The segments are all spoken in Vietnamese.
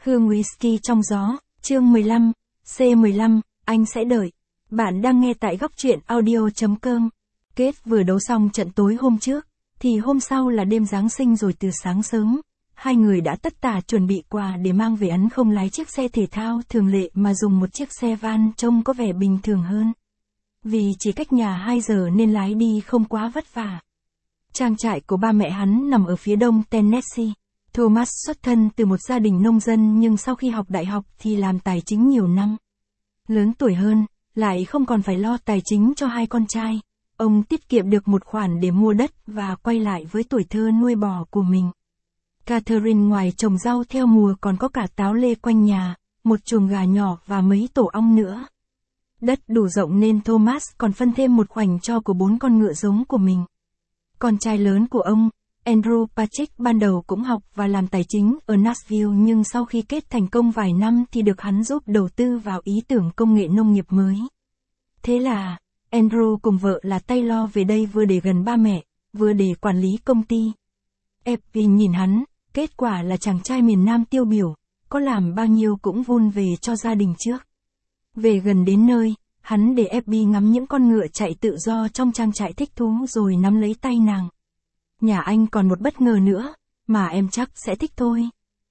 Hương whisky trong gió, chương 15, C15, anh sẽ đợi. Bạn đang nghe tại góc truyện audio.com. Kết vừa đấu xong trận tối hôm trước, thì hôm sau là đêm Giáng sinh rồi. Từ sáng sớm, hai người đã tất tả chuẩn bị quà để mang về. Hắn không lái chiếc xe thể thao thường lệ mà dùng một chiếc xe van trông có vẻ bình thường hơn. Vì chỉ cách nhà 2 giờ nên lái đi không quá vất vả. Trang trại của ba mẹ hắn nằm ở phía đông Tennessee. Thomas xuất thân từ một gia đình nông dân nhưng sau khi học đại học thì làm tài chính nhiều năm. Lớn tuổi hơn, lại không còn phải lo tài chính cho hai con trai. Ông tiết kiệm được một khoản để mua đất và quay lại với tuổi thơ nuôi bò của mình. Catherine ngoài trồng rau theo mùa còn có cả táo lê quanh nhà, một chuồng gà nhỏ và mấy tổ ong nữa. Đất đủ rộng nên Thomas còn phân thêm một khoảnh cho của 4 con ngựa giống của mình. Con trai lớn của ông, Andrew Patrick ban đầu cũng học và làm tài chính ở Nashville nhưng sau khi kết thành công vài năm thì được hắn giúp đầu tư vào ý tưởng công nghệ nông nghiệp mới. Thế là, Andrew cùng vợ là Taylor về đây vừa để gần ba mẹ, vừa để quản lý công ty. Effie nhìn hắn, kết quả là chàng trai miền Nam tiêu biểu, có làm bao nhiêu cũng vun về cho gia đình trước. Về gần đến nơi, hắn để Effie ngắm những con ngựa chạy tự do trong trang trại thích thú rồi nắm lấy tay nàng. Nhà anh còn một bất ngờ nữa, mà em chắc sẽ thích thôi.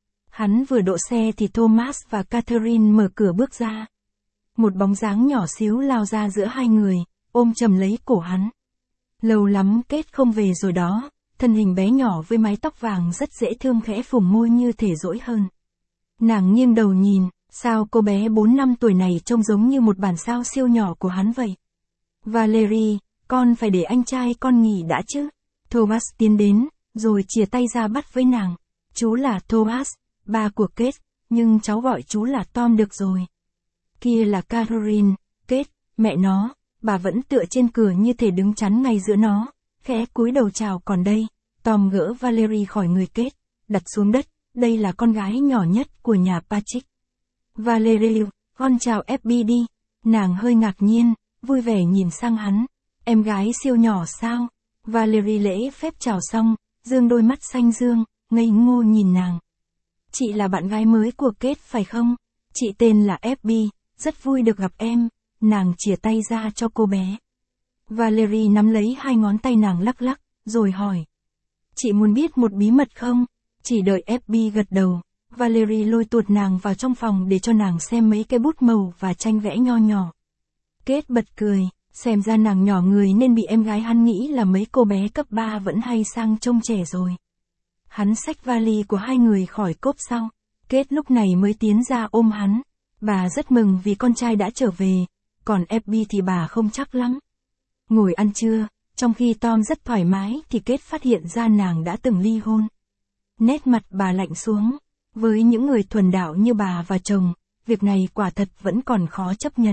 Hắn vừa đỗ xe thì Thomas và Catherine mở cửa bước ra. Một bóng dáng nhỏ xíu lao ra giữa hai người, ôm chầm lấy cổ hắn. Lâu lắm Kết không về rồi đó, thân hình bé nhỏ với mái tóc vàng rất dễ thương khẽ phủng môi như thể dỗi hơn. Nàng nghiêng đầu nhìn, sao cô bé 4 năm tuổi này trông giống như một bản sao siêu nhỏ của hắn vậy. Valerie, con phải để anh trai con nghỉ đã chứ. Thomas tiến đến, rồi chìa tay ra bắt với nàng. Chú là Thomas, ba của Kết, nhưng cháu gọi chú là Tom được rồi. Kia là Catherine, Kết, mẹ nó, bà vẫn tựa trên cửa như thể đứng chắn ngay giữa nó, khẽ cúi đầu chào. Còn đây, Tom gỡ Valerie khỏi người Kết, đặt xuống đất, đây là con gái nhỏ nhất của nhà Patrick. Valerie, con chào Effie đi. Nàng hơi ngạc nhiên, vui vẻ nhìn sang hắn. Em gái siêu nhỏ sao? Valerie lễ phép chào xong, dương đôi mắt xanh dương, ngây ngô nhìn nàng. Chị là bạn gái mới của Kết phải không? Chị tên là Effie, rất vui được gặp em. Nàng chìa tay ra cho cô bé. Valerie nắm lấy hai ngón tay nàng lắc lắc, rồi hỏi. Chị muốn biết một bí mật không? Chỉ đợi Effie gật đầu, Valerie lôi tuột nàng vào trong phòng để cho nàng xem mấy cái bút màu và tranh vẽ nho nhỏ. Kết bật cười. Xem ra nàng nhỏ người nên bị em gái hắn nghĩ là mấy cô bé cấp 3 vẫn hay sang trông trẻ rồi. Hắn xách vali của hai người khỏi cốp sau. Kết lúc này mới tiến ra ôm hắn. Bà rất mừng vì con trai đã trở về, còn Effie thì bà không chắc lắm. Ngồi ăn trưa, trong khi Tom rất thoải mái thì Kết phát hiện ra nàng đã từng ly hôn. Nét mặt bà lạnh xuống. Với những người thuần đạo như bà và chồng, việc này quả thật vẫn còn khó chấp nhận.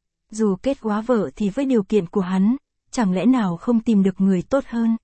Dù Kết góa vợ thì với điều kiện của hắn, chẳng lẽ nào không tìm được người tốt hơn.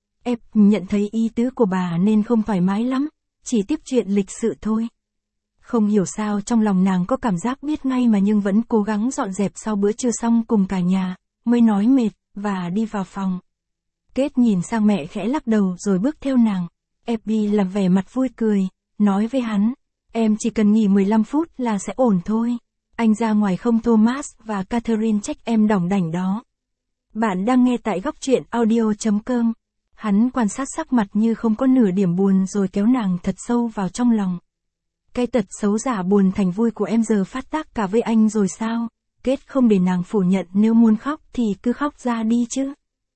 Nhận thấy ý tứ của bà nên không thoải mái lắm, chỉ tiếp chuyện lịch sự thôi. Không hiểu sao trong lòng nàng có cảm giác biết ngay mà nhưng vẫn cố gắng dọn dẹp sau bữa trưa xong cùng cả nhà, mới nói mệt, và đi vào phòng. Kết nhìn sang mẹ khẽ lắc đầu rồi bước theo nàng. Effie làm vẻ mặt vui cười, nói với hắn, em chỉ cần nghỉ 15 phút là sẽ ổn thôi. Anh ra ngoài không? Thomas và Catherine trách em đỏng đảnh đó. Bạn đang nghe tại góc truyện audio.com. Hắn quan sát sắc mặt như không có nửa điểm buồn rồi kéo nàng thật sâu vào trong lòng. Cái tật xấu giả buồn thành vui của em giờ phát tác cả với anh rồi sao? Kết không để nàng phủ nhận, nếu muốn khóc thì cứ khóc ra đi chứ.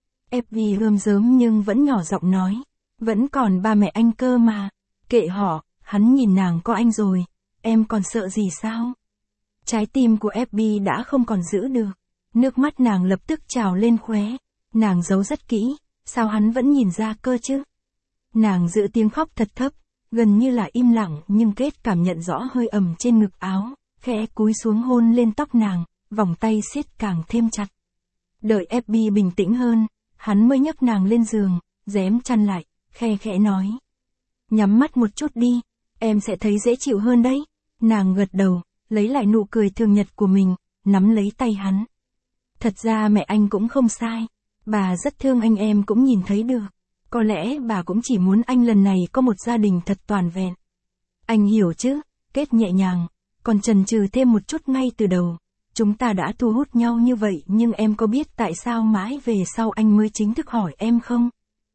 Effie rơm rớm nhưng vẫn nhỏ giọng nói. Vẫn còn ba mẹ anh cơ mà. Kệ họ, hắn nhìn nàng, có anh rồi. Em còn sợ gì sao? Trái tim của Effie đã không còn giữ được. Nước mắt nàng lập tức trào lên khóe. Nàng giấu rất kỹ, sao hắn vẫn nhìn ra cơ chứ? Nàng giữ tiếng khóc thật thấp, gần như là im lặng nhưng Kết cảm nhận rõ hơi ẩm trên ngực áo, khẽ cúi xuống hôn lên tóc nàng, vòng tay siết càng thêm chặt. Đợi Effie bình tĩnh hơn, hắn mới nhấc nàng lên giường, rém chăn lại, khe khẽ nói. Nhắm mắt một chút đi, em sẽ thấy dễ chịu hơn đấy. Nàng gật đầu, lấy lại nụ cười thường nhật của mình, nắm lấy tay hắn. Thật ra mẹ anh cũng không sai, bà rất thương anh, em cũng nhìn thấy được. Có lẽ bà cũng chỉ muốn anh lần này có một gia đình thật toàn vẹn. Anh hiểu chứ, Kết nhẹ nhàng, còn chần chừ thêm một chút ngay từ đầu. Chúng ta đã thu hút nhau như vậy nhưng em có biết tại sao mãi về sau anh mới chính thức hỏi em không?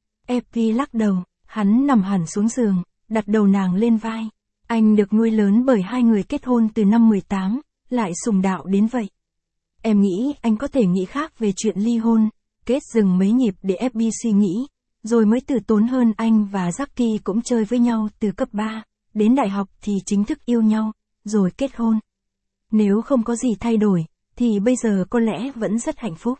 Epi lắc đầu, hắn nằm hẳn xuống giường, đặt đầu nàng lên vai. Anh được nuôi lớn bởi hai người kết hôn từ năm 18, lại sùng đạo đến vậy. Em nghĩ anh có thể nghĩ khác về chuyện ly hôn. Kết dừng mấy nhịp để Epi suy nghĩ, rồi mới từ tốn hơn. Anh và Jackie cũng chơi với nhau từ cấp 3, đến đại học thì chính thức yêu nhau, rồi kết hôn. Nếu không có gì thay đổi, thì bây giờ có lẽ vẫn rất hạnh phúc.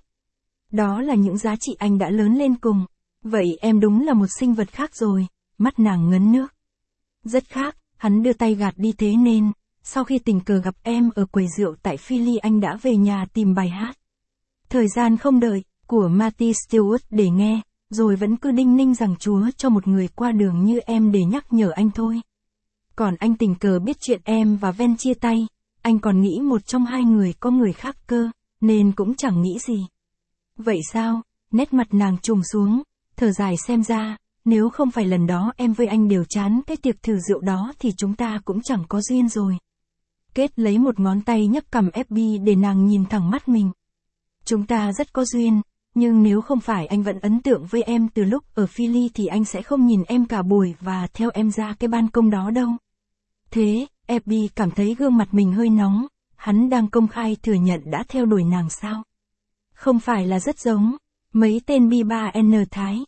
Đó là những giá trị anh đã lớn lên cùng. Vậy em đúng là một sinh vật khác rồi, mắt nàng ngấn nước. Rất khác, hắn đưa tay gạt đi thế nên, sau khi tình cờ gặp em ở quầy rượu tại Philly anh đã về nhà tìm bài hát. Thời gian không đợi, của Marty Stewart để nghe, rồi vẫn cứ đinh ninh rằng Chúa cho một người qua đường như em để nhắc nhở anh thôi. Còn anh tình cờ biết chuyện em và Ven chia tay, anh còn nghĩ một trong hai người có người khác cơ, nên cũng chẳng nghĩ gì. Vậy sao? Nét mặt nàng trùng xuống, thở dài xem ra, nếu không phải lần đó em với anh đều chán cái tiệc thử rượu đó thì chúng ta cũng chẳng có duyên rồi. Kết lấy một ngón tay nhấc cằm Epi để nàng nhìn thẳng mắt mình. Chúng ta rất có duyên, nhưng nếu không phải anh vẫn ấn tượng với em từ lúc ở Philly thì anh sẽ không nhìn em cả buổi và theo em ra cái ban công đó đâu. Thế, Epi cảm thấy gương mặt mình hơi nóng, hắn đang công khai thừa nhận đã theo đuổi nàng sao? Không phải là rất giống, mấy tên B3N Thái,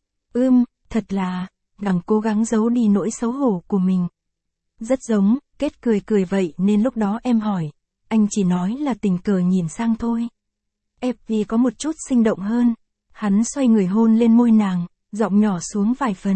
thật là, nàng cố gắng giấu đi nỗi xấu hổ của mình. Rất giống, Kết cười vậy nên lúc đó em hỏi, anh chỉ nói là tình cờ nhìn sang thôi. Epi có một chút sinh động hơn, hắn xoay người hôn lên môi nàng, giọng nhỏ xuống vài phần.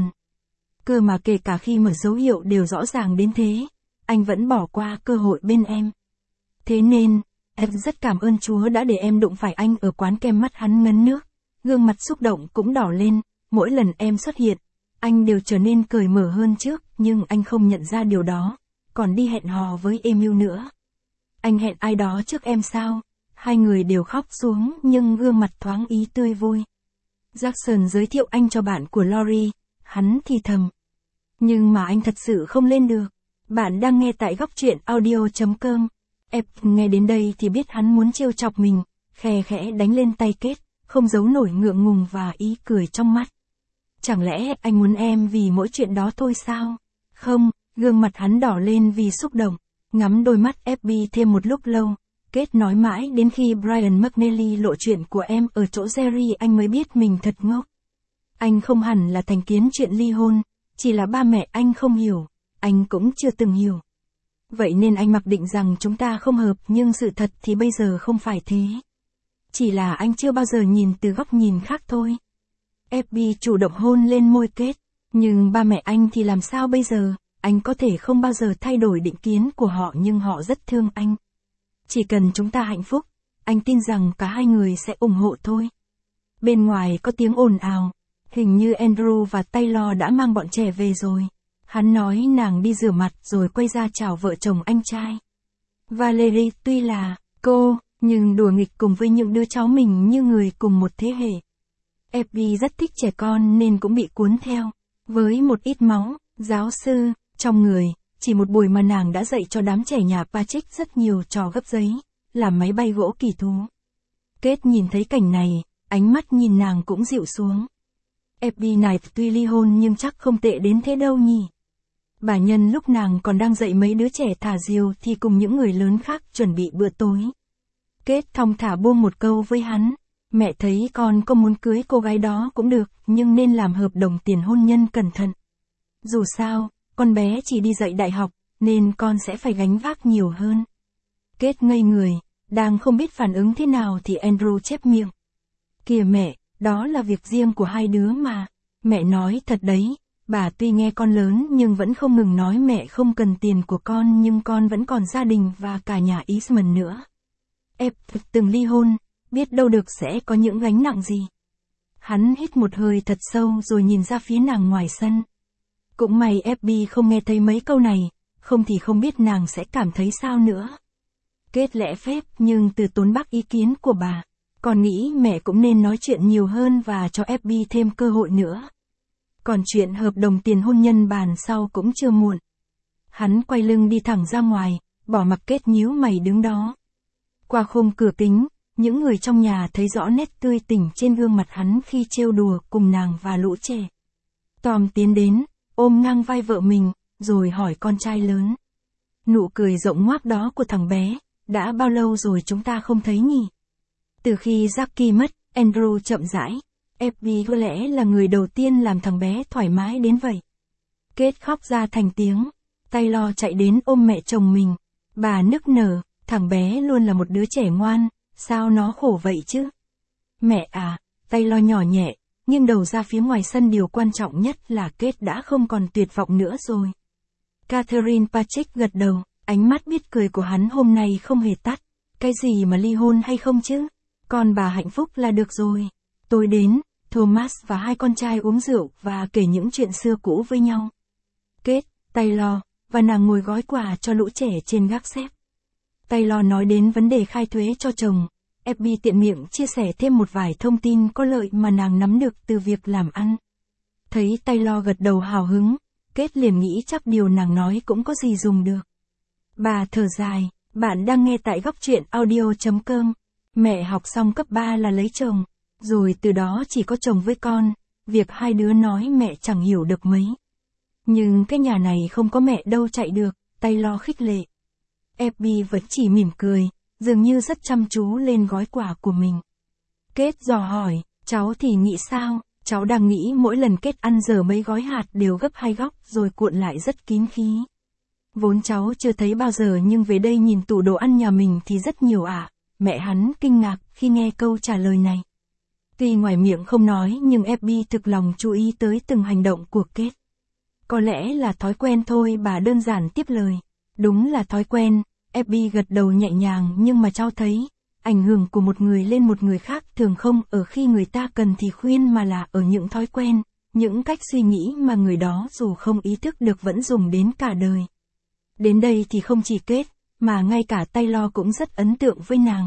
Cơ mà kể cả khi mà dấu hiệu đều rõ ràng đến thế, anh vẫn bỏ qua cơ hội bên em. Thế nên, em rất cảm ơn Chúa đã để em đụng phải anh ở quán kem. Mắt hắn ngấn nước, gương mặt xúc động cũng đỏ lên, mỗi lần em xuất hiện, anh đều trở nên cởi mở hơn trước, nhưng anh không nhận ra điều đó, còn đi hẹn hò với Emil nữa. Anh hẹn ai đó trước em sao? Hai người đều khóc xuống nhưng gương mặt thoáng ý tươi vui. Jackson giới thiệu anh cho bạn của Lori, hắn thì thầm. Nhưng mà anh thật sự không lên được. Bạn đang nghe tại góc truyện audio.com. Nghe đến đây thì biết hắn muốn trêu chọc mình, khe khẽ đánh lên tay Kết, không giấu nổi ngượng ngùng và ý cười trong mắt. Chẳng lẽ anh muốn em vì mỗi chuyện đó thôi sao? Không, gương mặt hắn đỏ lên vì xúc động, ngắm đôi mắt Epi thêm một lúc lâu. Kết nói mãi đến khi Brian McNally lộ chuyện của em ở chỗ Jerry anh mới biết mình thật ngốc. Anh không hẳn là thành kiến chuyện ly hôn, chỉ là ba mẹ anh không hiểu, anh cũng chưa từng hiểu. Vậy nên anh mặc định rằng chúng ta không hợp nhưng sự thật thì bây giờ không phải thế. Chỉ là anh chưa bao giờ nhìn từ góc nhìn khác thôi. Epi chủ động hôn lên môi Kết, nhưng ba mẹ anh thì làm sao bây giờ? Anh có thể không bao giờ thay đổi định kiến của họ nhưng họ rất thương anh. Chỉ cần chúng ta hạnh phúc, anh tin rằng cả hai người sẽ ủng hộ thôi. Bên ngoài có tiếng ồn ào, hình như Andrew và Taylor đã mang bọn trẻ về rồi. Hắn nói nàng đi rửa mặt rồi quay ra chào vợ chồng anh trai. Valerie tuy là cô, nhưng đùa nghịch cùng với những đứa cháu mình như người cùng một thế hệ. Epi rất thích trẻ con nên cũng bị cuốn theo. Với một ít máu, giáo sư, trong người, chỉ một buổi mà nàng đã dạy cho đám trẻ nhà Patrick rất nhiều trò gấp giấy, làm máy bay gỗ kỳ thú. Kết nhìn thấy cảnh này, ánh mắt nhìn nàng cũng dịu xuống. Epi này tuy ly hôn nhưng chắc không tệ đến thế đâu nhỉ. Bà Nhân lúc nàng còn đang dạy mấy đứa trẻ thả diều thì cùng những người lớn khác chuẩn bị bữa tối. Kết thong thả buông một câu với hắn. Mẹ thấy con có muốn cưới cô gái đó cũng được, nhưng nên làm hợp đồng tiền hôn nhân cẩn thận. Dù sao, con bé chỉ đi dạy đại học, nên con sẽ phải gánh vác nhiều hơn. Kết ngây người, đang không biết phản ứng thế nào thì Andrew chép miệng. Kìa mẹ, đó là việc riêng của hai đứa mà. Mẹ nói thật đấy, bà tuy nghe con lớn nhưng vẫn không ngừng nói mẹ không cần tiền của con nhưng con vẫn còn gia đình và cả nhà Eastman nữa. Ep từng ly hôn, biết đâu được sẽ có những gánh nặng gì. Hắn hít một hơi thật sâu rồi nhìn ra phía nàng ngoài sân. Cũng may Epi không nghe thấy mấy câu này, không thì không biết nàng sẽ cảm thấy sao nữa. Kết lẽ phép nhưng từ tốn bác ý kiến của bà, còn nghĩ mẹ cũng nên nói chuyện nhiều hơn và cho Epi thêm cơ hội nữa. Còn chuyện hợp đồng tiền hôn nhân bàn sau cũng chưa muộn. Hắn quay lưng đi thẳng ra ngoài, bỏ mặc Kate nhíu mày đứng đó. Qua khung cửa kính, những người trong nhà thấy rõ nét tươi tỉnh trên gương mặt hắn khi trêu đùa cùng nàng và lũ trẻ. Tom tiến đến, ôm ngang vai vợ mình, rồi hỏi con trai lớn. Nụ cười rộng ngoác đó của thằng bé, đã bao lâu rồi chúng ta không thấy nhỉ? Từ khi Jackie mất, Andrew chậm rãi. Abby có lẽ là người đầu tiên làm thằng bé thoải mái đến vậy. Kate khóc ra thành tiếng. Taylor chạy đến ôm mẹ chồng mình. Bà nức nở, thằng bé luôn là một đứa trẻ ngoan, sao nó khổ vậy chứ? Mẹ à, Taylor nhỏ nhẹ, nghiêng đầu ra phía ngoài sân. Điều quan trọng nhất là Kate đã không còn tuyệt vọng nữa rồi. Catherine Patrick gật đầu, ánh mắt biết cười của hắn hôm nay không hề tắt. Cái gì mà ly hôn hay không chứ? Con bà hạnh phúc là được rồi. Tôi đến, Thomas và hai con trai uống rượu và kể những chuyện xưa cũ với nhau. Kate, Taylor, và nàng ngồi gói quà cho lũ trẻ trên gác xếp. Taylor nói đến vấn đề khai thuế cho chồng. Abby tiện miệng chia sẻ thêm một vài thông tin có lợi mà nàng nắm được từ việc làm ăn. Thấy Taylor gật đầu hào hứng, Kate liền nghĩ chắc điều nàng nói cũng có gì dùng được. Bà thở dài, bạn đang nghe tại góc truyện audio.com. Mẹ học xong cấp 3 là lấy chồng, rồi từ đó chỉ có chồng với con, việc hai đứa nói mẹ chẳng hiểu được mấy. Nhưng cái nhà này không có mẹ đâu chạy được, Taylor khích lệ. Abby vẫn chỉ mỉm cười, dường như rất chăm chú lên gói quà của mình. Kate dò hỏi, cháu thì nghĩ sao? Cháu đang nghĩ mỗi lần Kate ăn giờ mấy gói hạt đều gấp 2 góc rồi cuộn lại rất kín khí. Vốn cháu chưa thấy bao giờ nhưng về đây nhìn tủ đồ ăn nhà mình thì rất nhiều ạ. Mẹ hắn kinh ngạc khi nghe câu trả lời này. Tuy ngoài miệng không nói nhưng Abby thực lòng chú ý tới từng hành động của Kate. Có lẽ là thói quen thôi, bà đơn giản tiếp lời. Đúng là thói quen, Abby gật đầu nhẹ nhàng, nhưng mà cháu thấy, ảnh hưởng của một người lên một người khác thường không ở khi người ta cần thì khuyên mà là ở những thói quen, những cách suy nghĩ mà người đó dù không ý thức được vẫn dùng đến cả đời. Đến đây thì không chỉ Kate, mà ngay cả Taylor cũng rất ấn tượng với nàng.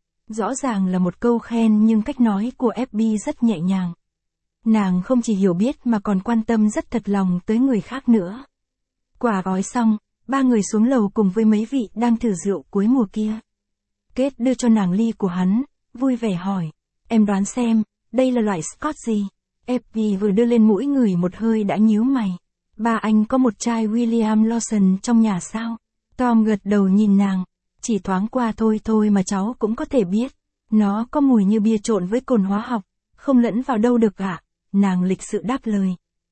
Rõ ràng là một câu khen nhưng cách nói của Abby rất nhẹ nhàng. Nàng không chỉ hiểu biết mà còn quan tâm rất thật lòng tới người khác nữa. Quả gói xong, ba người xuống lầu cùng với mấy vị đang thử rượu cuối mùa kia. Kate đưa cho nàng ly của hắn, vui vẻ hỏi. Em đoán xem, đây là loại Scotch gì? Abby vừa đưa lên mũi ngửi một hơi đã nhíu mày. Ba anh có một chai William Lawson trong nhà sao? Tom gật đầu nhìn nàng. Chỉ thoáng qua thôi mà cháu cũng có thể biết. Nó có mùi như bia trộn với cồn hóa học, không lẫn vào đâu được ạ. Nàng lịch sự đáp lời.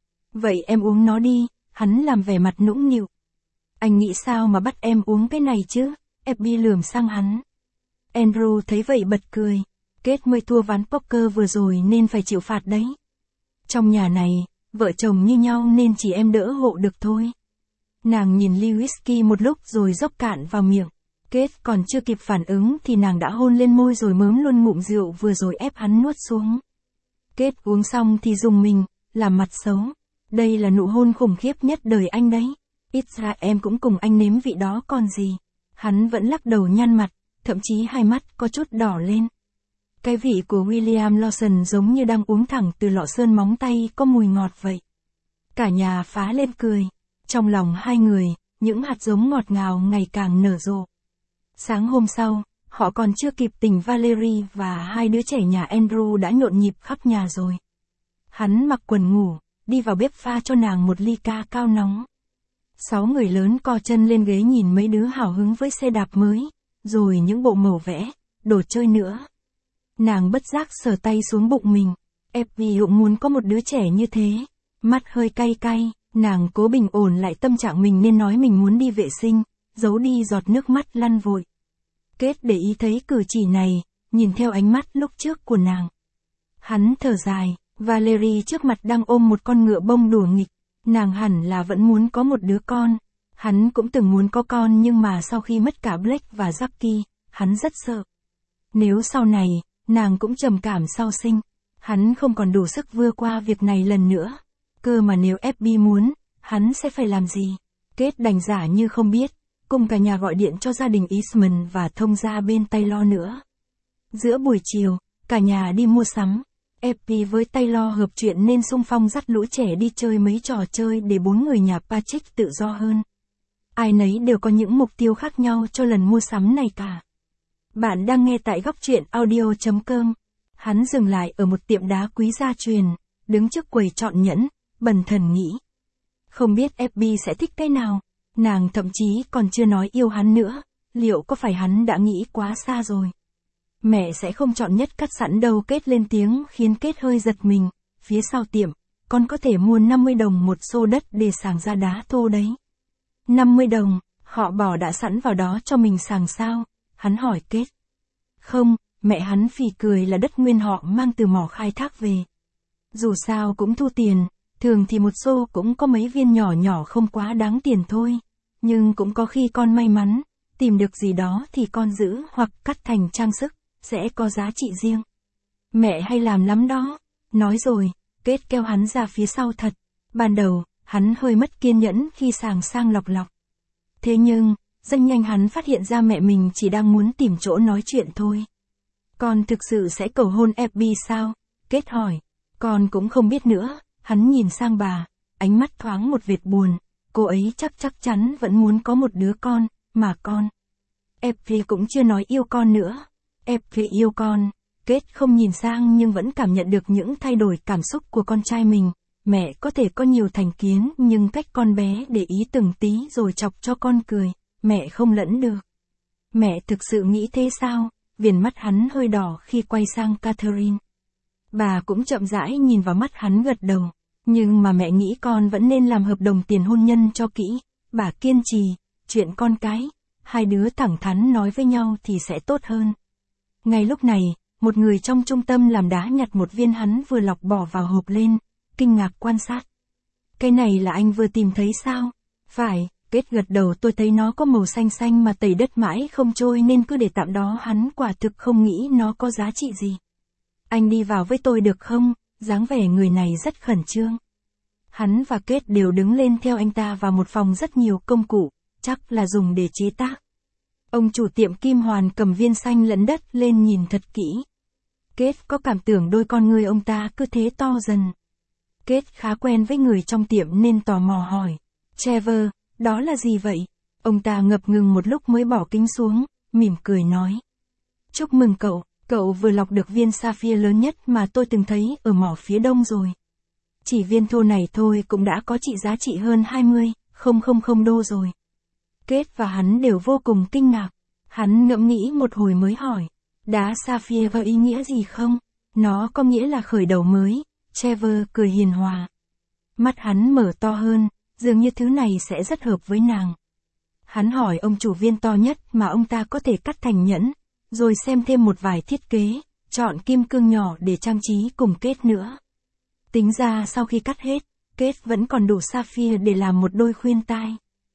Vậy em uống nó đi, hắn làm vẻ mặt nũng nịu. Anh nghĩ sao mà bắt em uống cái này chứ? Abby lườm sang hắn. Andrew thấy vậy bật cười. Kate mới thua ván poker vừa rồi nên phải chịu phạt đấy. Trong nhà này, vợ chồng như nhau nên chỉ em đỡ hộ được thôi. Nàng nhìn ly whisky một lúc rồi dốc cạn vào miệng. Kate còn chưa kịp phản ứng thì nàng đã hôn lên môi rồi mớm luôn ngụm rượu vừa rồi ép hắn nuốt xuống. Kate uống xong thì rùng mình, làm mặt xấu. Đây là nụ hôn khủng khiếp nhất đời anh đấy. Ít ra em cũng cùng anh nếm vị đó còn gì. Hắn vẫn lắc đầu nhăn mặt, thậm chí hai mắt có chút đỏ lên. Cái vị của William Lawson giống như đang uống thẳng từ lọ sơn móng tay có mùi ngọt vậy. Cả nhà phá lên cười. Trong lòng hai người, những hạt giống ngọt ngào ngày càng nở rộ. Sáng hôm sau, họ còn chưa kịp tỉnh Valerie và hai đứa trẻ nhà Andrew đã nhộn nhịp khắp nhà rồi. Hắn mặc quần ngủ, đi vào bếp pha cho nàng một ly ca cao nóng. 6 người lớn co chân lên ghế nhìn mấy đứa hào hứng với xe đạp mới, rồi những bộ màu vẽ, đồ chơi nữa. Nàng bất giác sờ tay xuống bụng mình. Abby cũng muốn có một đứa trẻ như thế. Mắt hơi cay cay, nàng cố bình ổn lại tâm trạng mình nên nói mình muốn đi vệ sinh, giấu đi giọt nước mắt lăn vội. Kate để ý thấy cử chỉ này, nhìn theo ánh mắt lúc trước của nàng. Hắn thở dài, Valerie trước mặt đang ôm một con ngựa bông đùa nghịch. Nàng hẳn là vẫn muốn có một đứa con. Hắn cũng từng muốn có con nhưng mà sau khi mất cả Blake và Jackie, hắn rất sợ. Nếu sau này, nàng cũng trầm cảm sau sinh, hắn không còn đủ sức vượt qua việc này lần nữa. Cơ mà nếu Abby muốn, hắn sẽ phải làm gì? Kate đành giả như không biết, cùng cả nhà gọi điện cho gia đình Eastman và thông gia bên Taylor nữa. Giữa buổi chiều, cả nhà đi mua sắm. Abby với Taylor hợp chuyện nên xung phong dắt lũ trẻ đi chơi mấy trò chơi để 4 người nhà Patrick tự do hơn. ai nấy đều có những mục tiêu khác nhau cho lần mua sắm này cả. Bạn đang nghe tại góc truyện audio.com. Hắn dừng lại ở một tiệm đá quý gia truyền, đứng trước quầy chọn nhẫn, bần thần nghĩ. Không biết FB sẽ thích cái nào, nàng thậm chí còn chưa nói yêu hắn nữa, liệu có phải hắn đã nghĩ quá xa rồi. Mẹ sẽ không chọn nhất cắt sẵn đâu, Kết lên tiếng khiến Kết hơi giật mình. Phía sau tiệm, con có thể mua 50 đồng một xô đất để sàng ra đá thô đấy. 50 đồng, họ bỏ đã sẵn vào đó cho mình sàng sao? Hắn hỏi Kết. Không, mẹ hắn phì cười, là đất nguyên họ mang từ mỏ khai thác về. Dù sao cũng thu tiền, thường thì một xô cũng có mấy viên nhỏ nhỏ không quá đáng tiền thôi. Nhưng cũng có khi con may mắn, tìm được gì đó thì con giữ hoặc cắt thành trang sức, sẽ có giá trị riêng. Mẹ hay làm lắm đó. Nói rồi, Kết kéo hắn ra phía sau thật. Ban đầu, hắn hơi mất kiên nhẫn khi sàng sang lọc lọc. Thế nhưng, rất nhanh hắn phát hiện ra mẹ mình chỉ đang muốn tìm chỗ nói chuyện thôi. Con thực sự sẽ cầu hôn FB sao? Kết hỏi. Con cũng không biết nữa. Hắn nhìn sang bà, ánh mắt thoáng một vệt buồn. Cô ấy chắc chắn vẫn muốn có một đứa con, mà con. FB cũng chưa nói yêu con nữa. FB yêu con. Kết không nhìn sang nhưng vẫn cảm nhận được những thay đổi cảm xúc của con trai mình. Mẹ có thể có nhiều thành kiến nhưng cách con bé để ý từng tí rồi chọc cho con cười, mẹ không lẫn được. Mẹ thực sự nghĩ thế sao? Viền mắt hắn hơi đỏ khi quay sang Catherine. Bà cũng chậm rãi nhìn vào mắt hắn gật đầu. Nhưng mà mẹ nghĩ con vẫn nên làm hợp đồng tiền hôn nhân cho kỹ. Bà kiên trì, chuyện con cái, hai đứa thẳng thắn nói với nhau thì sẽ tốt hơn. Ngay lúc này, một người trong trung tâm làm đá nhặt một viên hắn vừa lọc bỏ vào hộp lên, kinh ngạc quan sát. Cái này là anh vừa tìm thấy sao? Phải, Kết gật đầu, tôi thấy nó có màu xanh xanh mà tẩy đất mãi không trôi nên cứ để tạm đó, hắn quả thực không nghĩ nó có giá trị gì. Anh đi vào với tôi được không? Dáng vẻ người này rất khẩn trương. Hắn và Kết đều đứng lên theo anh ta vào một phòng rất nhiều công cụ, chắc là dùng để chế tác. Ông chủ tiệm kim hoàn cầm viên xanh lẫn đất lên nhìn thật kỹ. Kết có cảm tưởng đôi con người ông ta cứ thế to dần. Kết khá quen với người trong tiệm nên tò mò hỏi. Trevor, đó là gì vậy? Ông ta ngập ngừng một lúc mới bỏ kính xuống, mỉm cười nói. Chúc mừng cậu, cậu vừa lọc được viên sapphire lớn nhất mà tôi từng thấy ở mỏ phía đông rồi. Chỉ viên thô này thôi cũng đã có trị giá trị hơn 20,000 đô rồi. Kết và hắn đều vô cùng kinh ngạc. Hắn ngẫm nghĩ một hồi mới hỏi. Đá sapphire có ý nghĩa gì không? Nó có nghĩa là khởi đầu mới. Trevor cười hiền hòa. Mắt hắn mở to hơn, dường như thứ này sẽ rất hợp với nàng. Hắn hỏi ông chủ viên to nhất mà ông ta có thể cắt thành nhẫn, rồi xem thêm một vài thiết kế, chọn kim cương nhỏ để trang trí cùng Kết nữa. Tính ra sau khi cắt hết, Kết vẫn còn đủ sapphire để làm một đôi khuyên tai.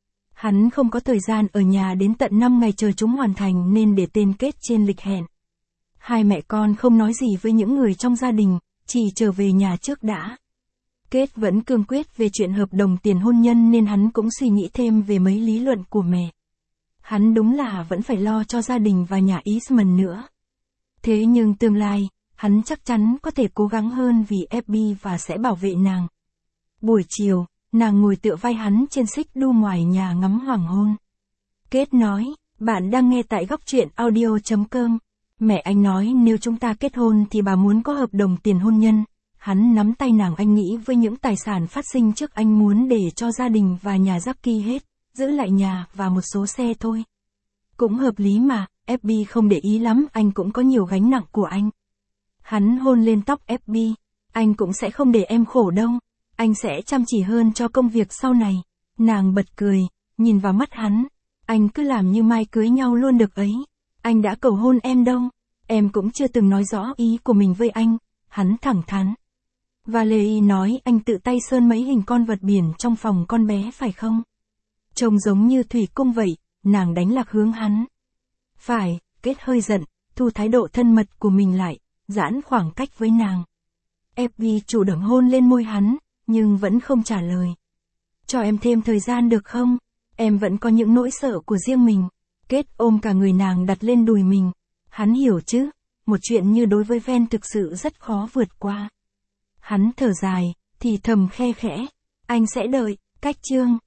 Hắn không có thời gian ở nhà đến tận 5 ngày chờ chúng hoàn thành nên để tên Kết trên lịch hẹn. Hai mẹ con không nói gì với những người trong gia đình, chỉ trở về nhà trước đã. Kết vẫn cương quyết về chuyện hợp đồng tiền hôn nhân nên hắn cũng suy nghĩ thêm về mấy lý luận của mẹ. Hắn đúng là vẫn phải lo cho gia đình và nhà Eastman nữa. Thế nhưng tương lai, hắn chắc chắn có thể cố gắng hơn vì FB và sẽ bảo vệ nàng. Buổi chiều, nàng ngồi tựa vai hắn trên xích đu ngoài nhà ngắm hoàng hôn. Kết nói, bạn đang nghe tại góc truyện audio.com. Mẹ anh nói nếu chúng ta kết hôn thì bà muốn có hợp đồng tiền hôn nhân. Hắn nắm tay nàng, anh nghĩ với những tài sản phát sinh trước anh muốn để cho gia đình và nhà Jackie hết, giữ lại nhà và một số xe thôi. Cũng hợp lý mà, FB không để ý lắm, anh cũng có nhiều gánh nặng của anh. Hắn hôn lên tóc FB, anh cũng sẽ không để em khổ đâu, anh sẽ chăm chỉ hơn cho công việc sau này. Nàng bật cười, nhìn vào mắt hắn, anh cứ làm như mai cưới nhau luôn được ấy. Anh đã cầu hôn em đâu, em cũng chưa từng nói rõ ý của mình với anh, hắn thẳng thắn. Valerie nói anh tự tay sơn mấy hình con vật biển trong phòng con bé phải không? Trông giống như thủy cung vậy, nàng đánh lạc hướng hắn. Phải, Kết hơi giận, thu thái độ thân mật của mình lại, giãn khoảng cách với nàng. FB chủ động hôn lên môi hắn, nhưng vẫn không trả lời. Cho em thêm thời gian được không? Em vẫn có những nỗi sợ của riêng mình. Kết ôm cả người nàng đặt lên đùi mình. Hắn hiểu chứ, một chuyện như đối với Ven thực sự rất khó vượt qua. Hắn thở dài, thì thầm khe khẽ. Anh sẽ đợi, cách chương.